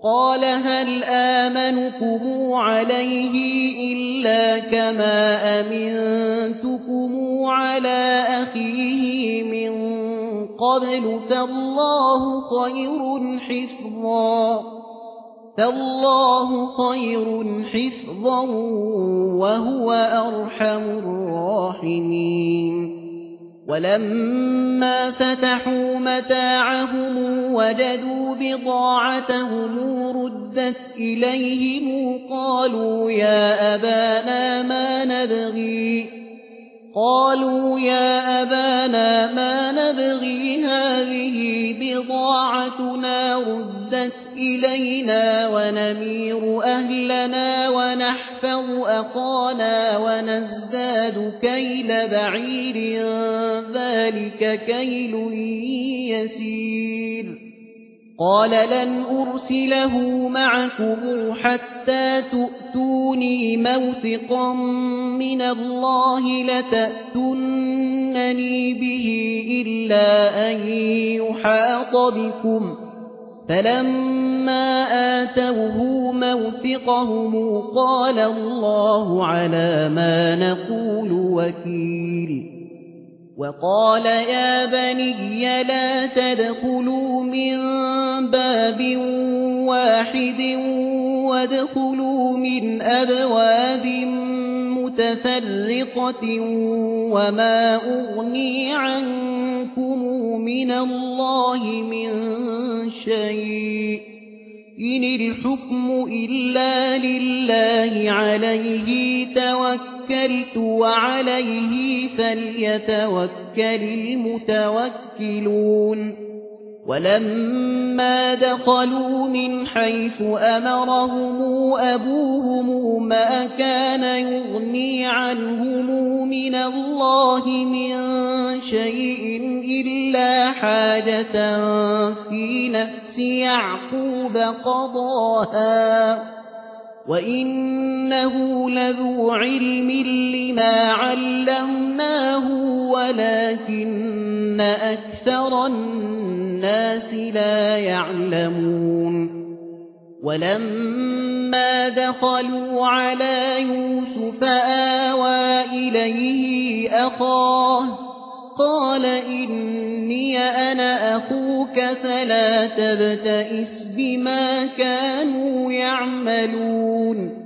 قال هل آمنكم عليه إلا كما أمنتكم على أخيه من قبل فالله خير حفظا وهو أرحم الراحمين ولما فتحوا متاعهم وجدوا بضاعتهم ردت إليهم قالوا يا أبانا ما نبغي هذه بضاعتنا ردت إلينا ونمير أهلنا ونحفظ أخانا ونزداد كيل بعير ذلك كيل يسير قال لن أرسله معكم حتى تؤتوني موثقا من الله لتأتونني به إلا أن يحاط بكم فلما آتوه موثقهم قال الله على ما نقول وكيل وقال يا بني لا تدخلوا من باب واحد وادخلوا من أبواب متفرقة وما أغني عنكم من الله من شيء إن الحكم إلا لله عليه توكلت وعليه فليتوكل المتوكلون ولما دخلوا من حيث أمرهم أبوهم ما كان يغني عنهم من الله من شيء إلا حاجة في نفس يعقوب قضاها وإنه لذو علم لما علمناه ولكن أكثر الناس لا يعلمون ولما دخلوا على يوسف آوى إليه أخاه قال إني أنا أخوك فلا تبتئس بما كانوا يعملون